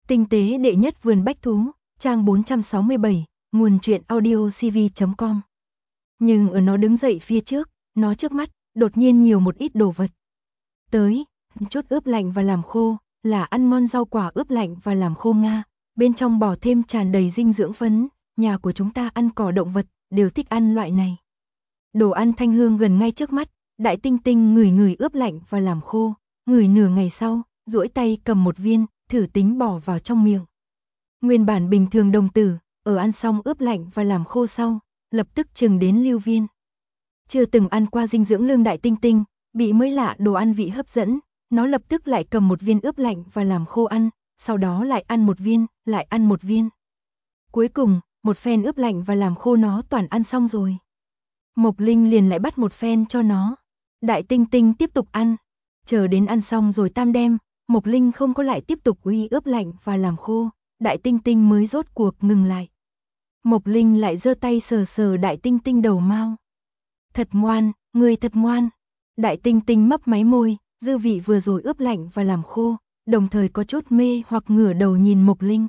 Tinh tế đệ nhất vườn bách thú, trang 467, nguồn truyện audiocv.com. Nhưng ở nó đứng dậy phía trước, nó trước mắt, đột nhiên nhiều một ít đồ vật. Tới, chút ướp lạnh và làm khô, là ăn ngon rau quả ướp lạnh và làm khô Nga, bên trong bỏ thêm tràn đầy dinh dưỡng phấn, nhà của chúng ta ăn cỏ động vật, đều thích ăn loại này. Đồ ăn thanh hương gần ngay trước mắt, Đại Tinh Tinh ngửi ngửi ướp lạnh và làm khô, ngửi nửa ngày sau, duỗi tay cầm một viên, thử tính bỏ vào trong miệng. Nguyên bản bình thường đồng tử, ở ăn xong ướp lạnh và làm khô sau, lập tức chừng đến lưu viên. Chưa từng ăn qua dinh dưỡng lương Đại Tinh Tinh, bị mới lạ đồ ăn vị hấp dẫn, nó lập tức lại cầm một viên ướp lạnh và làm khô ăn, sau đó lại ăn một viên, lại ăn một viên. Cuối cùng, một phen ướp lạnh và làm khô nó toàn ăn xong rồi. Mộc Linh liền lại bắt một phen cho nó. Đại Tinh Tinh tiếp tục ăn. Chờ đến ăn xong rồi tam đem, Mộc Linh không có lại tiếp tục uy ướp lạnh và làm khô, Đại Tinh Tinh mới rốt cuộc ngừng lại. Mộc Linh lại giơ tay sờ sờ Đại Tinh Tinh đầu mao. Thật ngoan, người thật ngoan. Đại Tinh Tinh mấp máy môi, dư vị vừa rồi ướp lạnh và làm khô, đồng thời có chút mê hoặc ngửa đầu nhìn Mộc Linh.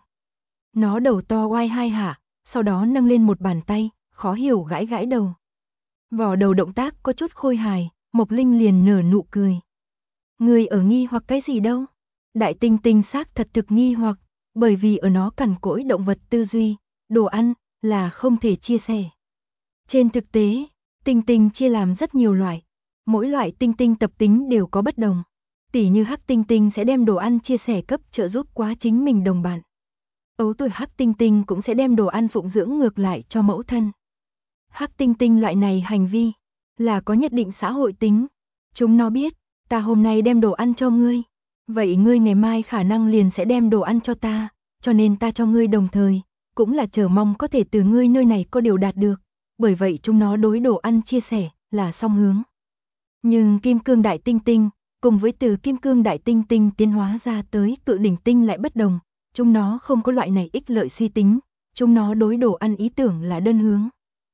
Nó đầu to oai hai hạ, sau đó nâng lên một bàn tay, khó hiểu gãi gãi đầu. Vỏ đầu động tác có chút khôi hài, Mộc Linh liền nở nụ cười. Người ở nghi hoặc cái gì đâu? Đại Tinh Tinh xác thật thực nghi hoặc, bởi vì ở nó cằn cỗi động vật tư duy, đồ ăn là không thể chia sẻ. Trên thực tế, Tinh Tinh chia làm rất nhiều loại, mỗi loại Tinh Tinh tập tính đều có bất đồng. Tỉ như Hắc Tinh Tinh sẽ đem đồ ăn chia sẻ cấp trợ giúp quá chính mình đồng bạn. Ấu tuổi Hắc Tinh Tinh cũng sẽ đem đồ ăn phụng dưỡng ngược lại cho mẫu thân. Hắc Tinh Tinh loại này hành vi là có nhất định xã hội tính. Chúng nó biết, ta hôm nay đem đồ ăn cho ngươi, vậy ngươi ngày mai khả năng liền sẽ đem đồ ăn cho ta, cho nên ta cho ngươi đồng thời, cũng là chờ mong có thể từ ngươi nơi này có điều đạt được. Bởi vậy chúng nó đối đồ ăn chia sẻ là song hướng. Nhưng Kim Cương Đại Tinh Tinh, cùng với từ Kim Cương Đại Tinh Tinh tiến hóa ra tới Cự Đỉnh Tinh lại bất đồng, chúng nó không có loại này ích lợi suy tính, chúng nó đối đồ ăn ý tưởng là đơn hướng.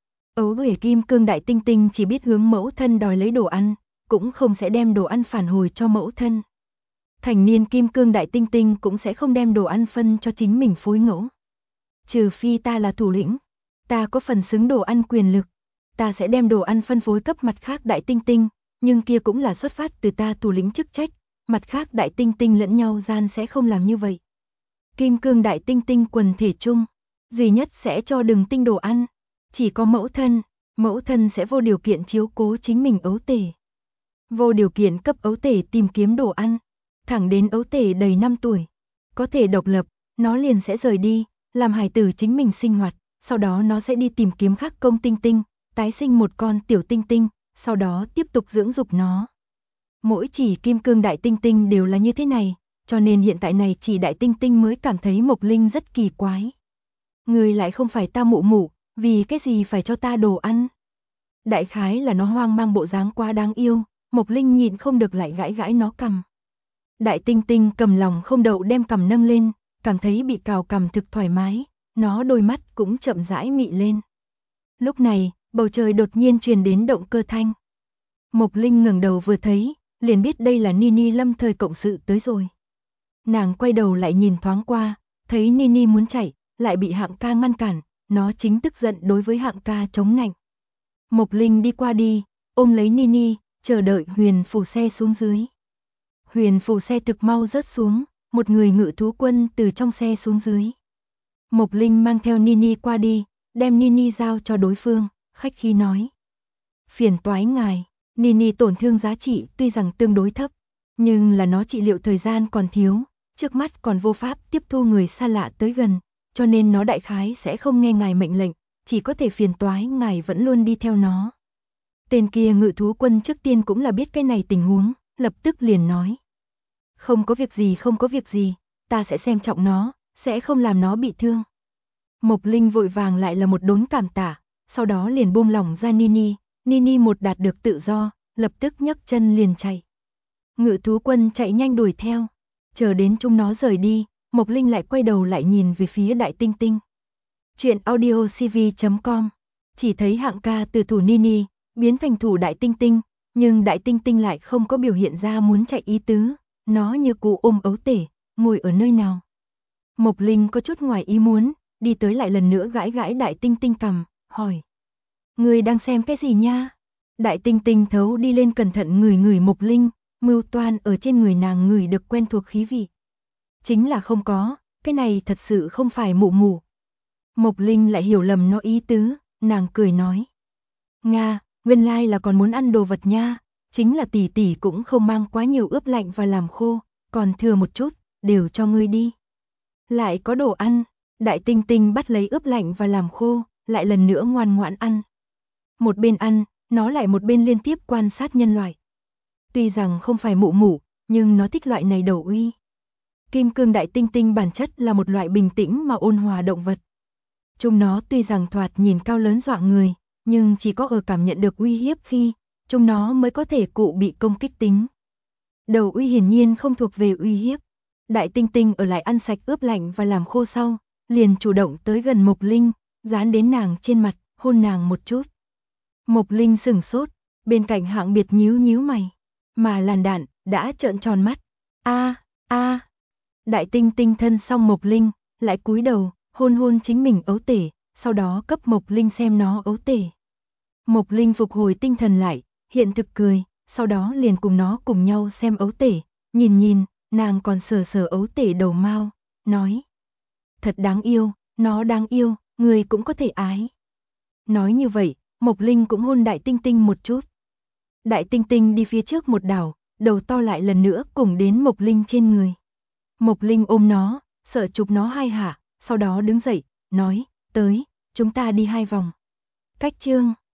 Ấu tuổi Kim Cương Đại Tinh Tinh chỉ biết hướng mẫu thân đòi lấy đồ ăn, cũng không sẽ đem đồ ăn phản hồi cho mẫu thân. Thành niên Kim Cương Đại Tinh Tinh cũng sẽ không đem đồ ăn phân cho chính mình phối ngẫu. Trừ phi ta là thủ lĩnh, ta có phần xứng đồ ăn quyền lực, ta sẽ đem đồ ăn phân phối cấp mặt khác Đại Tinh Tinh, nhưng kia cũng là xuất phát từ ta thủ lĩnh chức trách, mặt khác Đại Tinh Tinh lẫn nhau gian sẽ không làm như vậy. Kim Cương Đại Tinh Tinh quần thể chung, duy nhất sẽ cho Đừng Tinh đồ ăn, chỉ có mẫu thân sẽ vô điều kiện chiếu cố chính mình ấu tể. Vô điều kiện cấp ấu tể tìm kiếm đồ ăn, thẳng đến ấu tể đầy 5 tuổi, có thể độc lập, nó liền sẽ rời đi, làm hài tử chính mình sinh hoạt, sau đó nó sẽ đi tìm kiếm khác công tinh tinh, tái sinh một con tiểu tinh tinh, sau đó tiếp tục dưỡng dục nó. Mỗi chỉ Kim Cương Đại Tinh Tinh đều là như thế này, cho nên hiện tại này chỉ Đại Tinh Tinh mới cảm thấy Mộc Linh rất kỳ quái. Người lại không phải ta mụ mụ, vì cái gì phải cho ta đồ ăn? Đại khái là nó hoang mang bộ dáng quá đáng yêu, Mộc Linh nhịn không được lại gãi gãi nó cằm. Đại Tinh Tinh cầm lòng không đậu đem cằm nâng lên, cảm thấy bị cào cằm thực thoải mái, nó đôi mắt cũng chậm rãi mị lên. Lúc này, bầu trời đột nhiên truyền đến động cơ thanh. Mộc Linh ngẩng đầu vừa thấy, liền biết đây là Nini lâm thời cộng sự tới rồi. Nàng quay đầu lại nhìn thoáng qua, thấy Nini muốn chạy, lại bị Hạng Ca ngăn cản, nó chính tức giận đối với Hạng Ca chống nạnh. Mộc Linh đi qua đi, ôm lấy Nini, chờ đợi huyền phù xe xuống dưới. Huyền phù xe thực mau rớt xuống, một người ngự thú quân từ trong xe xuống dưới. Mộc Linh mang theo Nini qua đi, đem Nini giao cho đối phương, khách khí nói. Phiền toái ngài, Nini tổn thương giá trị tuy rằng tương đối thấp, nhưng là nó trị liệu thời gian còn thiếu, trước mắt còn vô pháp tiếp thu người xa lạ tới gần, cho nên nó đại khái sẽ không nghe ngài mệnh lệnh, chỉ có thể phiền toái ngài vẫn luôn đi theo nó. Tên kia ngự thú quân trước tiên cũng là biết cái này tình huống, lập tức liền nói. Không có việc gì, ta sẽ xem trọng nó, sẽ không làm nó bị thương. Mộc Linh vội vàng lại là một đốn cảm tạ, sau đó liền buông lỏng ra Nini, Nini một đạt được tự do, lập tức nhấc chân liền chạy. Ngự thú quân chạy nhanh đuổi theo, chờ đến chúng nó rời đi, Mộc Linh lại quay đầu lại nhìn về phía Đại Tinh Tinh. Chuyện audiocv.com. Chỉ thấy Hạng Ca từ thủ Nini biến thành thủ Đại Tinh Tinh, nhưng Đại Tinh Tinh lại không có biểu hiện ra muốn chạy ý tứ, nó như cụ ôm ấu tể, ngồi ở nơi nào. Mộc Linh có chút ngoài ý muốn, đi tới lại lần nữa gãi gãi Đại Tinh Tinh cằm, hỏi. Người đang xem cái gì nha? Đại Tinh Tinh thấu đi lên cẩn thận ngửi ngửi Mộc Linh, mưu toan ở trên người nàng ngửi được quen thuộc khí vị. Chính là không có, cái này thật sự không phải mụ mụ. Mộc Linh lại hiểu lầm nó ý tứ, nàng cười nói. Nga, nguyên lai là còn muốn ăn đồ vật nha, chính là tỷ tỷ cũng không mang quá nhiều ướp lạnh và làm khô, còn thừa một chút, đều cho ngươi đi. Lại có đồ ăn, Đại Tinh Tinh bắt lấy ướp lạnh và làm khô, lại lần nữa ngoan ngoãn ăn. Một bên ăn, nó lại một bên liên tiếp quan sát nhân loại. Tuy rằng không phải mụ mụ, nhưng nó thích loại này đầu uy. Kim cương Đại Tinh Tinh bản chất là một loại bình tĩnh mà ôn hòa động vật. Chúng nó tuy rằng thoạt nhìn cao lớn dọa người, nhưng chỉ có ở cảm nhận được uy hiếp khi, chúng nó mới có thể cụ bị công kích tính. Đầu uy hiển nhiên không thuộc về uy hiếp. Đại Tinh Tinh ở lại ăn sạch ướp lạnh và làm khô sau, liền chủ động tới gần Mộc Linh, dán đến nàng trên mặt, hôn nàng một chút. Mộc Linh sửng sốt, bên cạnh Hạng Biệt nhíu nhíu mày, mà Làn Đạn đã trợn tròn mắt. A. Đại Tinh Tinh thân xong Mộc Linh, lại cúi đầu, hôn hôn chính mình ấu tể, sau đó cấp Mộc Linh xem nó ấu tể. Mộc Linh phục hồi tinh thần lại, hiện thực cười, sau đó liền cùng nó cùng nhau xem ấu tể, nhìn, nàng còn sờ sờ ấu tể đầu mao, nói. Thật đáng yêu, nó đáng yêu, người cũng có thể ái. Nói như vậy, Mộc Linh cũng hôn Đại Tinh Tinh một chút. Đại Tinh Tinh đi phía trước một đảo, đầu to lại lần nữa cùng đến Mộc Linh trên người. Mộc Linh ôm nó, sợ chụp nó hai hạ, sau đó đứng dậy, nói, tới, chúng ta đi 2 vòng. Cách chương